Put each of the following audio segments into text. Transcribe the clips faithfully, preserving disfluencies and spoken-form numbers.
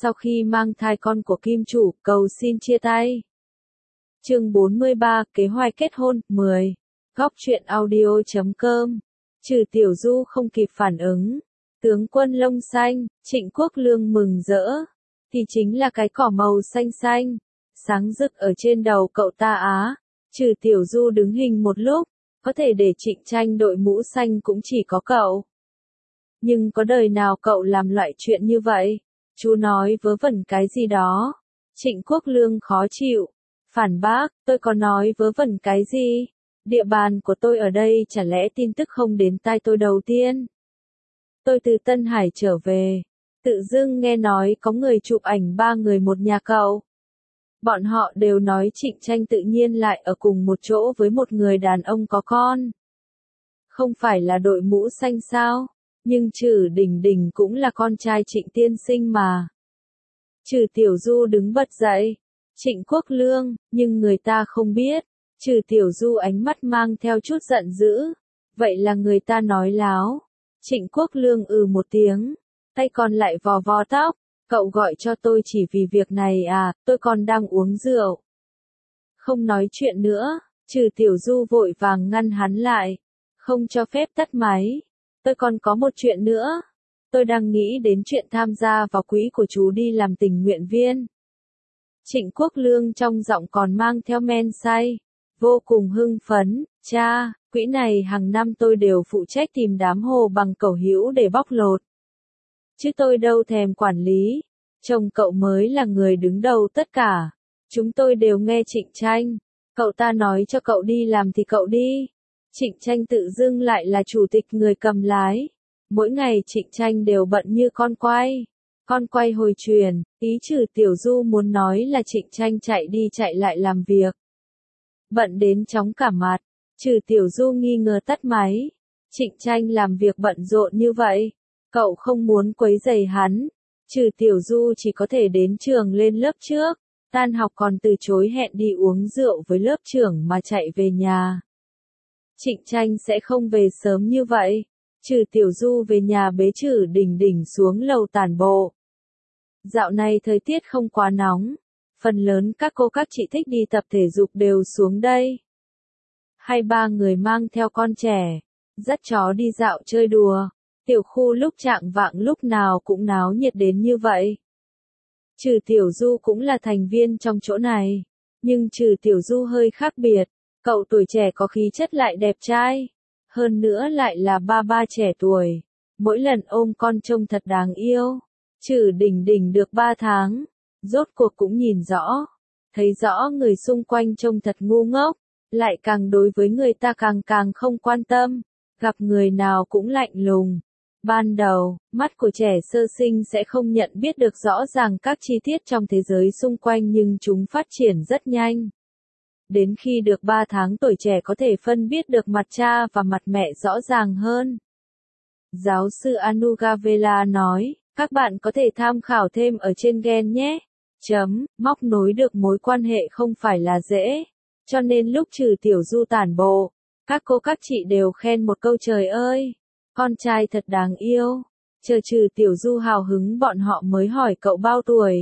sau khi mang thai con của kim chủ, cầu xin chia tay. Chương bốn mươi ba, kế hoạch kết hôn, mười. Góc truyện audio chấm com. Trừ Tiểu Du không kịp phản ứng. Tướng quân lông xanh, Trịnh Quốc Lương mừng rỡ. Thì chính là cái cỏ màu xanh xanh. Sáng rực ở trên đầu cậu ta á. Trừ Tiểu Du đứng hình một lúc. Có thể để Trịnh Tranh đội mũ xanh cũng chỉ có cậu. Nhưng có đời nào cậu làm loại chuyện như vậy? Chú nói vớ vẩn cái gì đó. Trịnh Quốc Lương khó chịu. Phản bác, tôi có nói vớ vẩn cái gì? Địa bàn của tôi ở đây chả lẽ tin tức không đến tai tôi đầu tiên? Tôi từ Tân Hải trở về. Tự dưng nghe nói có người chụp ảnh ba người một nhà cậu. Bọn họ đều nói Trịnh Tranh tự nhiên lại ở cùng một chỗ với một người đàn ông có con. Không phải là đội mũ xanh sao? Nhưng Trừ Đình Đình cũng là con trai Trịnh tiên sinh mà. Trừ Tiểu Du đứng bật dậy. Trịnh Quốc Lương, nhưng người ta không biết. Trừ Tiểu Du ánh mắt mang theo chút giận dữ. Vậy là người ta nói láo. Trịnh Quốc Lương ừ một tiếng. Tay còn lại vò vò tóc. Cậu gọi cho tôi chỉ vì việc này à, tôi còn đang uống rượu. Không nói chuyện nữa. Trừ Tiểu Du vội vàng ngăn hắn lại. Không cho phép tắt máy. Tôi còn có một chuyện nữa. Tôi đang nghĩ đến chuyện tham gia vào quỹ của chú đi làm tình nguyện viên. Trịnh Quốc Lương trong giọng còn mang theo men say. Vô cùng hưng phấn. Cha, quỹ này hàng năm tôi đều phụ trách tìm đám hồ bằng cẩu hữu để bóc lột. Chứ tôi đâu thèm quản lý. Chồng cậu mới là người đứng đầu tất cả. Chúng tôi đều nghe Trịnh Tranh. Cậu ta nói cho cậu đi làm thì cậu đi. Trịnh Tranh tự dưng lại là chủ tịch người cầm lái. Mỗi ngày Trịnh Tranh đều bận như con quay. Con quay hồi truyền, ý Trừ Tiểu Du muốn nói là Trịnh Tranh chạy đi chạy lại làm việc. Bận đến chóng cả mặt. Trừ Tiểu Du nghi ngờ tắt máy. Trịnh Tranh làm việc bận rộn như vậy. Cậu không muốn quấy rầy hắn. Trừ Tiểu Du chỉ có thể đến trường lên lớp trước. Tan học còn từ chối hẹn đi uống rượu với lớp trưởng mà chạy về nhà. Trịnh Tranh sẽ không về sớm như vậy. Trừ Tiểu Du về nhà bế Trừ Đình Đình xuống lầu tản bộ. Dạo này thời tiết không quá nóng. Phần lớn các cô các chị thích đi tập thể dục đều xuống đây. Hai ba người mang theo con trẻ. Dắt chó đi dạo chơi đùa. Tiểu khu lúc trạng vạng lúc nào cũng náo nhiệt đến như vậy. Trừ Tiểu Du cũng là thành viên trong chỗ này. Nhưng Trừ Tiểu Du hơi khác biệt. Cậu tuổi trẻ có khí chất lại đẹp trai. Hơn nữa lại là ba ba trẻ tuổi. Mỗi lần ôm con trông thật đáng yêu. Trừ Đình Đình được ba tháng. Rốt cuộc cũng nhìn rõ. Thấy rõ người xung quanh trông thật ngu ngốc. Lại càng đối với người ta càng càng không quan tâm. Gặp người nào cũng lạnh lùng. Ban đầu, mắt của trẻ sơ sinh sẽ không nhận biết được rõ ràng các chi tiết trong thế giới xung quanh nhưng chúng phát triển rất nhanh. Đến khi được ba tháng tuổi trẻ có thể phân biết được mặt cha và mặt mẹ rõ ràng hơn. Giáo sư Anugavela nói, các bạn có thể tham khảo thêm ở trên gen nhé. Chấm, móc nối được mối quan hệ không phải là dễ. Cho nên lúc Trừ Tiểu Du tản bộ, các cô các chị đều khen một câu trời ơi. Con trai thật đáng yêu. Chờ Trừ Tiểu Du hào hứng bọn họ mới hỏi cậu bao tuổi.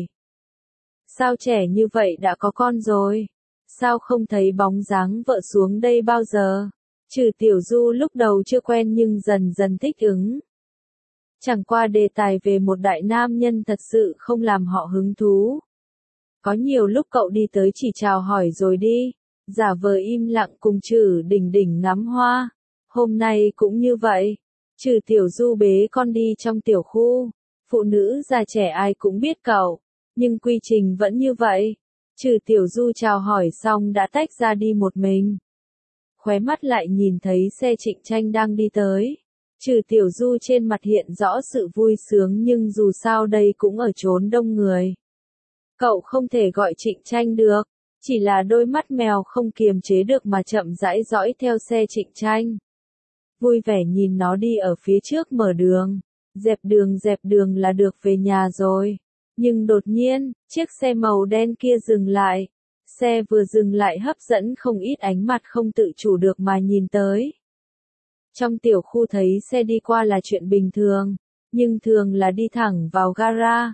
Sao trẻ như vậy đã có con rồi? Sao không thấy bóng dáng vợ xuống đây bao giờ? Trừ Tiểu Du lúc đầu chưa quen nhưng dần dần thích ứng. Chẳng qua đề tài về một đại nam nhân thật sự không làm họ hứng thú. Có nhiều lúc cậu đi tới chỉ chào hỏi rồi đi. Giả vờ im lặng cùng Trừ Đình Đình ngắm hoa. Hôm nay cũng như vậy. Trừ Tiểu Du bế con đi trong tiểu khu. Phụ nữ già trẻ ai cũng biết cậu. Nhưng quy trình vẫn như vậy. Trừ Tiểu Du chào hỏi xong đã tách ra đi một mình. Khóe mắt lại nhìn thấy xe Trịnh Tranh đang đi tới. Trừ Tiểu Du trên mặt hiện rõ sự vui sướng nhưng dù sao đây cũng ở chốn đông người. Cậu không thể gọi Trịnh Tranh được. Chỉ là đôi mắt mèo không kiềm chế được mà chậm rãi dõi theo xe Trịnh Tranh. Vui vẻ nhìn nó đi ở phía trước mở đường. Dẹp đường dẹp đường là được về nhà rồi. Nhưng đột nhiên, chiếc xe màu đen kia dừng lại. Xe vừa dừng lại hấp dẫn không ít ánh mặt không tự chủ được mà nhìn tới. Trong tiểu khu thấy xe đi qua là chuyện bình thường. Nhưng thường là đi thẳng vào gara.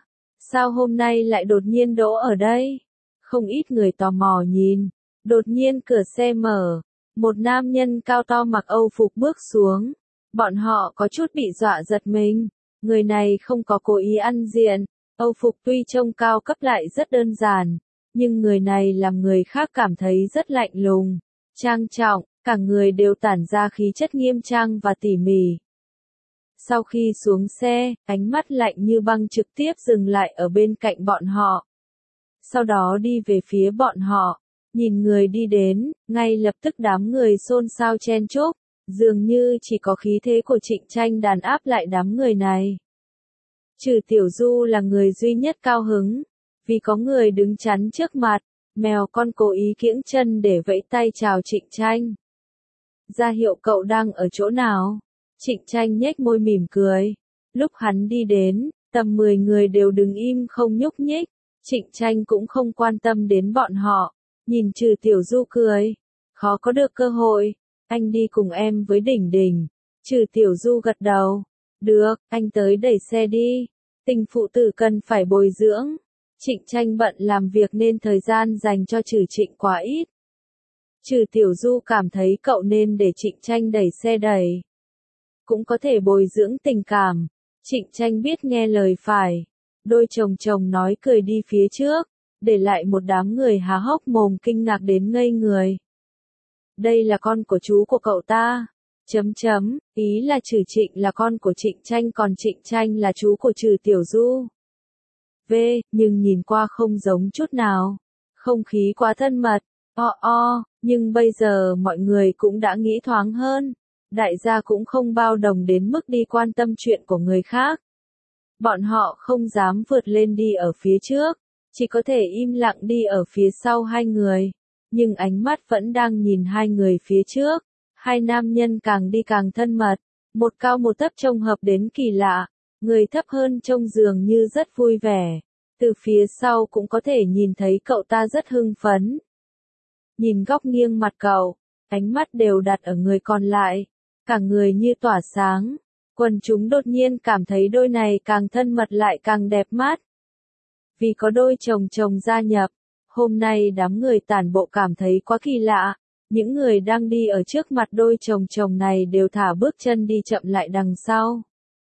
Sao hôm nay lại đột nhiên đỗ ở đây? Không ít người tò mò nhìn. Đột nhiên cửa xe mở. Một nam nhân cao to mặc Âu phục bước xuống. Bọn họ có chút bị dọa giật mình. Người này không có cố ý ăn diện. Âu phục tuy trông cao cấp lại rất đơn giản. Nhưng người này làm người khác cảm thấy rất lạnh lùng, trang trọng, cả người đều tản ra khí chất nghiêm trang và tỉ mỉ. Sau khi xuống xe, ánh mắt lạnh như băng trực tiếp dừng lại ở bên cạnh bọn họ. Sau đó đi về phía bọn họ, nhìn người đi đến, ngay lập tức đám người xôn xao chen chúc, dường như chỉ có khí thế của Trịnh Tranh đàn áp lại đám người này. Trừ Tiểu Du là người duy nhất cao hứng, vì có người đứng chắn trước mặt, mèo con cố ý kiễng chân để vẫy tay chào Trịnh Tranh. Ra hiệu cậu đang ở chỗ nào? Trịnh Tranh nhếch môi mỉm cười. Lúc hắn đi đến, tầm mười người đều đứng im không nhúc nhích. Trịnh Tranh cũng không quan tâm đến bọn họ. Nhìn Trừ Tiểu Du cười. Khó có được cơ hội. Anh đi cùng em với Đỉnh Đỉnh. Trừ Tiểu Du gật đầu. Được, anh tới đẩy xe đi. Tình phụ tử cần phải bồi dưỡng. Trịnh Tranh bận làm việc nên thời gian dành cho Trừ Trịnh quá ít. Trừ Tiểu Du cảm thấy cậu nên để Trịnh Tranh đẩy xe đẩy. Cũng có thể bồi dưỡng tình cảm. Trịnh Tranh biết nghe lời phải. Đôi chồng chồng nói cười đi phía trước, để lại một đám người há hốc mồm kinh ngạc đến ngây người. Đây là con của chú của cậu ta. Chấm chấm, ý là Trừ Trịnh là con của Trịnh Tranh còn Trịnh Tranh là chú của Trừ Tiểu Du. V, nhưng nhìn qua không giống chút nào. Không khí quá thân mật. O o, nhưng bây giờ mọi người cũng đã nghĩ thoáng hơn. Đại gia cũng không bao đồng đến mức đi quan tâm chuyện của người khác. Bọn họ không dám vượt lên đi ở phía trước, chỉ có thể im lặng đi ở phía sau hai người. Nhưng ánh mắt vẫn đang nhìn hai người phía trước. Hai nam nhân càng đi càng thân mật. Một cao một thấp trông hợp đến kỳ lạ. Người thấp hơn trông dường như rất vui vẻ. Từ phía sau cũng có thể nhìn thấy cậu ta rất hưng phấn. Nhìn góc nghiêng mặt cậu, ánh mắt đều đặt ở người còn lại. Cả người như tỏa sáng. Quần chúng đột nhiên cảm thấy đôi này càng thân mật lại càng đẹp mắt. Vì có đôi chồng chồng gia nhập, hôm nay đám người tản bộ cảm thấy quá kỳ lạ. Những người đang đi ở trước mặt đôi chồng chồng này đều thả bước chân đi chậm lại đằng sau.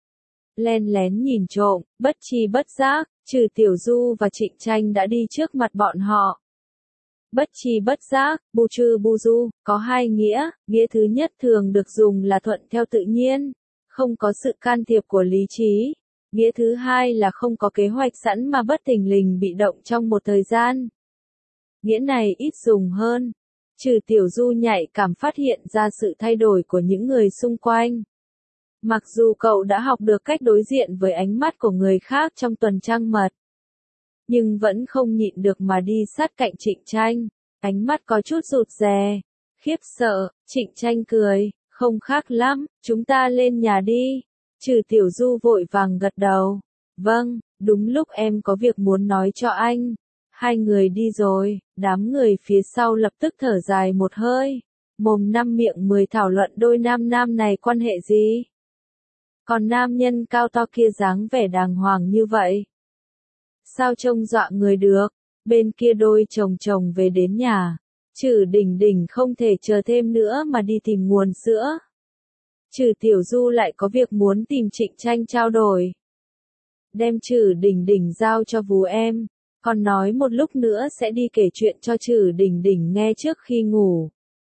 Len lén nhìn trộm, bất chi bất giác, Trừ Tiểu Du và Trịnh Tranh đã đi trước mặt bọn họ. Bất chi bất giác, bu trừ bu du, có hai nghĩa, nghĩa thứ nhất thường được dùng là thuận theo tự nhiên, không có sự can thiệp của lý trí. Nghĩa thứ hai là không có kế hoạch sẵn mà bất thình lình bị động trong một thời gian. Nghĩa này ít dùng hơn. Trừ Tiểu Du nhạy cảm phát hiện ra sự thay đổi của những người xung quanh. Mặc dù cậu đã học được cách đối diện với ánh mắt của người khác trong tuần trăng mật, nhưng vẫn không nhịn được mà đi sát cạnh Trịnh Tranh, ánh mắt có chút rụt rè, khiếp sợ. Trịnh Tranh cười, không khác lắm, chúng ta lên nhà đi. Trừ Tiểu Du vội vàng gật đầu, vâng, đúng lúc em có việc muốn nói cho anh. Hai người đi rồi, đám người phía sau lập tức thở dài một hơi, mồm năm miệng mười thảo luận đôi nam nam này quan hệ gì. Còn nam nhân cao to kia dáng vẻ đàng hoàng như vậy, sao trông dọa người được. Bên kia đôi chồng chồng về đến nhà, Trừ Đỉnh Đỉnh không thể chờ thêm nữa mà đi tìm nguồn sữa. Trừ Tiểu Du lại có việc muốn tìm Trịnh Tranh trao đổi. Đem Trừ Đỉnh Đỉnh giao cho vú em, còn nói một lúc nữa sẽ đi kể chuyện cho Trừ Đỉnh Đỉnh nghe trước khi ngủ.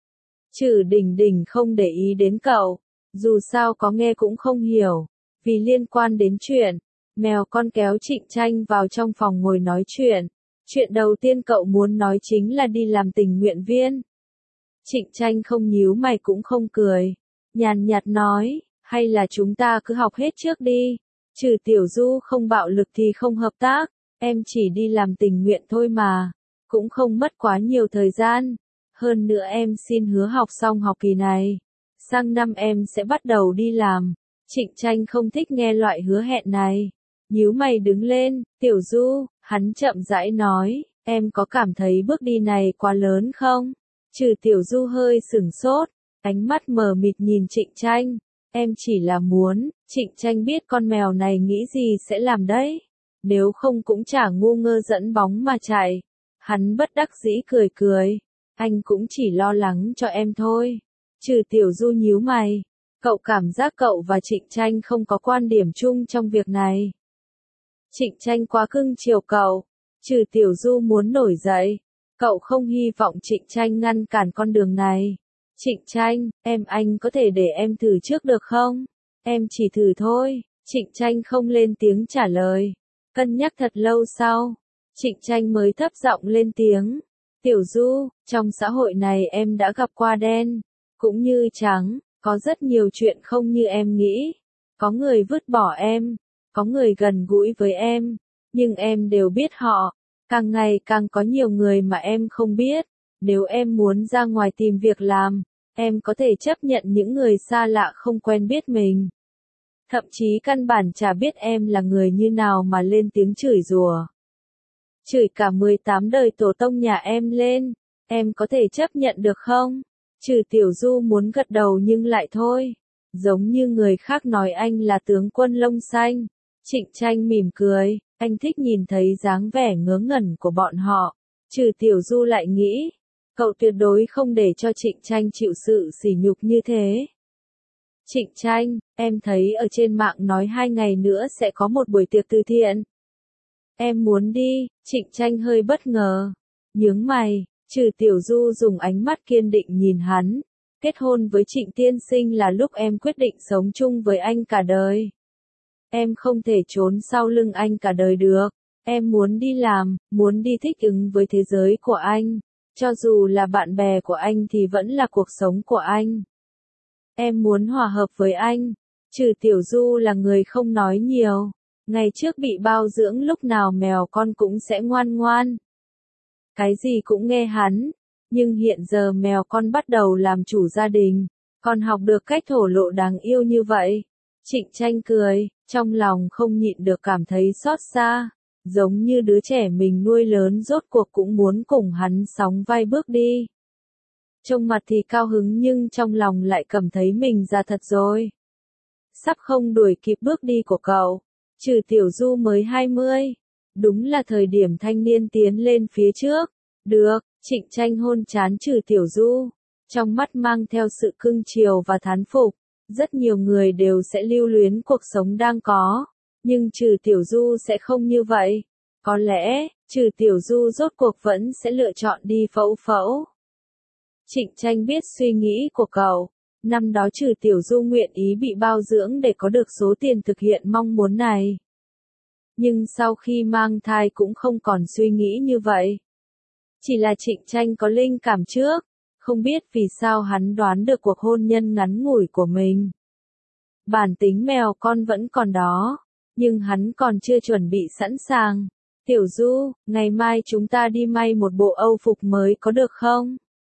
Trừ Đỉnh Đỉnh không để ý đến cậu, dù sao có nghe cũng không hiểu, vì liên quan đến chuyện. Mèo con kéo Trịnh Tranh vào trong phòng ngồi nói chuyện. Chuyện đầu tiên cậu muốn nói chính là đi làm tình nguyện viên. Trịnh Tranh không nhíu mày cũng không cười. Nhàn nhạt nói, hay là chúng ta cứ học hết trước đi. Trừ Tiểu Du không bạo lực thì không hợp tác. Em chỉ đi làm tình nguyện thôi mà. Cũng không mất quá nhiều thời gian. Hơn nữa em xin hứa học xong học kỳ này. Sang năm em sẽ bắt đầu đi làm. Trịnh Tranh không thích nghe loại hứa hẹn này. Nhíu mày đứng lên, Tiểu Du, hắn chậm rãi nói, em có cảm thấy bước đi này quá lớn không? Trừ Tiểu Du hơi sửng sốt, ánh mắt mờ mịt nhìn Trịnh Tranh. Em chỉ là muốn, Trịnh Tranh biết con mèo này nghĩ gì sẽ làm đấy. nếu không cũng chả ngu ngơ dẫn bóng mà chạy. Hắn bất đắc dĩ cười cười, anh cũng chỉ lo lắng cho em thôi. Trừ Tiểu Du nhíu mày, cậu cảm giác cậu và Trịnh Tranh không có quan điểm chung trong việc này. Trịnh Tranh quá cưng chiều cậu. Trừ Tiểu Du muốn nổi dậy, cậu không hy vọng Trịnh Tranh ngăn cản con đường này. Trịnh Tranh, em anh có thể để em thử trước được không? Em chỉ thử thôi. Trịnh Tranh không lên tiếng trả lời. Cân nhắc thật lâu sau, Trịnh Tranh mới thấp giọng lên tiếng. Tiểu Du, trong xã hội này em đã gặp qua đen, cũng như trắng, có rất nhiều chuyện không như em nghĩ. Có người vứt bỏ em, có người gần gũi với em, nhưng em đều biết họ. Càng ngày càng có nhiều người mà em không biết. Nếu em muốn ra ngoài tìm việc làm, em có thể chấp nhận những người xa lạ không quen biết mình. Thậm chí căn bản chả biết em là người như nào mà lên tiếng chửi rủa. Chửi cả mười tám đời tổ tông nhà em lên, em có thể chấp nhận được không? Trừ Tiểu Du muốn gật đầu nhưng lại thôi. Giống như người khác nói anh là tướng quân lông xanh. Trịnh Tranh mỉm cười, anh thích nhìn thấy dáng vẻ ngớ ngẩn của bọn họ. Trừ Tiểu Du lại nghĩ, cậu tuyệt đối không để cho Trịnh Tranh chịu sự sỉ nhục như thế. Trịnh Tranh, em thấy ở trên mạng nói hai ngày nữa sẽ có một buổi tiệc từ thiện. Em muốn đi. Trịnh Tranh hơi bất ngờ, nhướng mày. Trừ Tiểu Du dùng ánh mắt kiên định nhìn hắn. Kết hôn với Trịnh tiên sinh là lúc em quyết định sống chung với anh cả đời. Em không thể trốn sau lưng anh cả đời được. Em muốn đi làm, muốn đi thích ứng với thế giới của anh. Cho dù là bạn bè của anh thì vẫn là cuộc sống của anh. Em muốn hòa hợp với anh. Trừ Tiểu Du là người không nói nhiều. Ngày trước bị bao dưỡng lúc nào mèo con cũng sẽ ngoan ngoan. Cái gì cũng nghe hắn. Nhưng hiện giờ mèo con bắt đầu làm chủ gia đình. Con học được cách thổ lộ đáng yêu như vậy. Trịnh Tranh cười, trong lòng không nhịn được cảm thấy xót xa. Giống như đứa trẻ mình nuôi lớn rốt cuộc cũng muốn cùng hắn sóng vai bước đi. Trông mặt thì cao hứng nhưng trong lòng lại cảm thấy mình già thật rồi. Sắp không đuổi kịp bước đi của cậu. Trừ Tiểu Du mới hai mươi. Đúng là thời điểm thanh niên tiến lên phía trước. Được, Trịnh Tranh hôn trán Trừ Tiểu Du. Trong mắt mang theo sự cưng chiều và thán phục. Rất nhiều người đều sẽ lưu luyến cuộc sống đang có. Nhưng Trừ Tiểu Du sẽ không như vậy. Có lẽ, Trừ Tiểu Du rốt cuộc vẫn sẽ lựa chọn đi phẫu phẫu. Trịnh Tranh biết suy nghĩ của cậu. Năm đó Trừ Tiểu Du nguyện ý bị bao dưỡng để có được số tiền thực hiện mong muốn này. Nhưng sau khi mang thai cũng không còn suy nghĩ như vậy. Chỉ là Trịnh Tranh có linh cảm trước. Không biết vì sao hắn đoán được cuộc hôn nhân ngắn ngủi của mình. Bản tính mèo con vẫn còn đó. Nhưng hắn còn chưa chuẩn bị sẵn sàng. Tiểu Du, ngày mai chúng ta đi may một bộ âu phục mới có được không?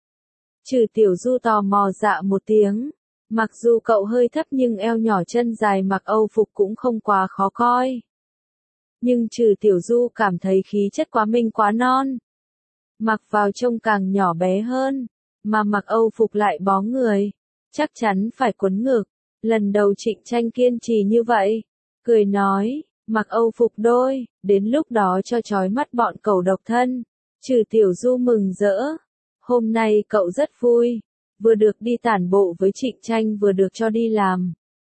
Trừ Tiểu Du tò mò dạ một tiếng. Mặc dù cậu hơi thấp nhưng eo nhỏ chân dài mặc âu phục cũng không quá khó coi. Nhưng Trừ Tiểu Du cảm thấy khí chất quá minh quá non. Mặc vào trông càng nhỏ bé hơn. Mà mặc âu phục lại bó người. Chắc chắn phải quấn ngực. Lần đầu Trịnh Tranh kiên trì như vậy. Cười nói, mặc âu phục đôi, đến lúc đó cho chói mắt bọn cẩu độc thân. Trừ Tiểu Du mừng rỡ. Hôm nay cậu rất vui. Vừa được đi tản bộ với Trịnh Tranh vừa được cho đi làm.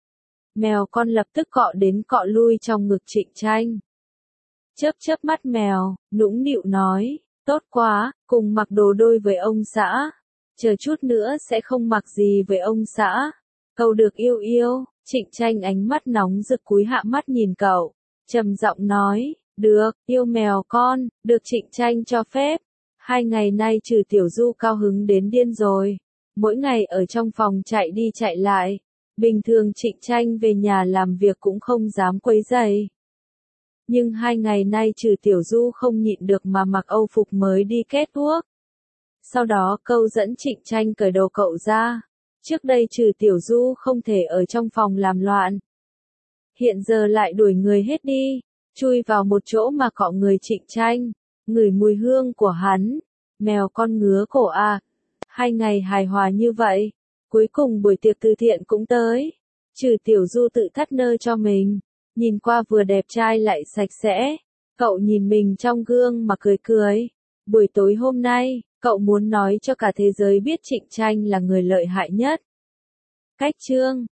Mèo con lập tức cọ đến cọ lui trong ngực Trịnh Tranh. Chớp chớp mắt mèo, nũng nịu nói, tốt quá, cùng mặc đồ đôi với ông xã. Chờ chút nữa sẽ không mặc gì với ông xã. Cậu được yêu yêu. Trịnh Tranh ánh mắt nóng rực cúi hạ mắt nhìn cậu. Trầm giọng nói, được, yêu mèo con, được Trịnh Tranh cho phép. Hai ngày nay Trừ Tiểu Du cao hứng đến điên rồi. Mỗi ngày ở trong phòng chạy đi chạy lại. Bình thường Trịnh Tranh về nhà làm việc cũng không dám quấy rầy. Nhưng hai ngày nay Trừ Tiểu Du không nhịn được mà mặc âu phục mới đi kết thuốc. Sau đó câu dẫn Trịnh Tranh cởi đồ cậu ra. Trước đây Trừ Tiểu Du không thể ở trong phòng làm loạn. Hiện giờ lại đuổi người hết đi. Chui vào một chỗ mà cọ người Trịnh Tranh. Ngửi mùi hương của hắn. Mèo con ngứa cổ à. Hai ngày hài hòa như vậy. Cuối cùng buổi tiệc từ thiện cũng tới. Trừ Tiểu Du tự thắt nơ cho mình. Nhìn qua vừa đẹp trai lại sạch sẽ. Cậu nhìn mình trong gương mà cười cười. Buổi tối hôm nay, cậu muốn nói cho cả thế giới biết Trịnh Tranh là người lợi hại nhất. Cách chương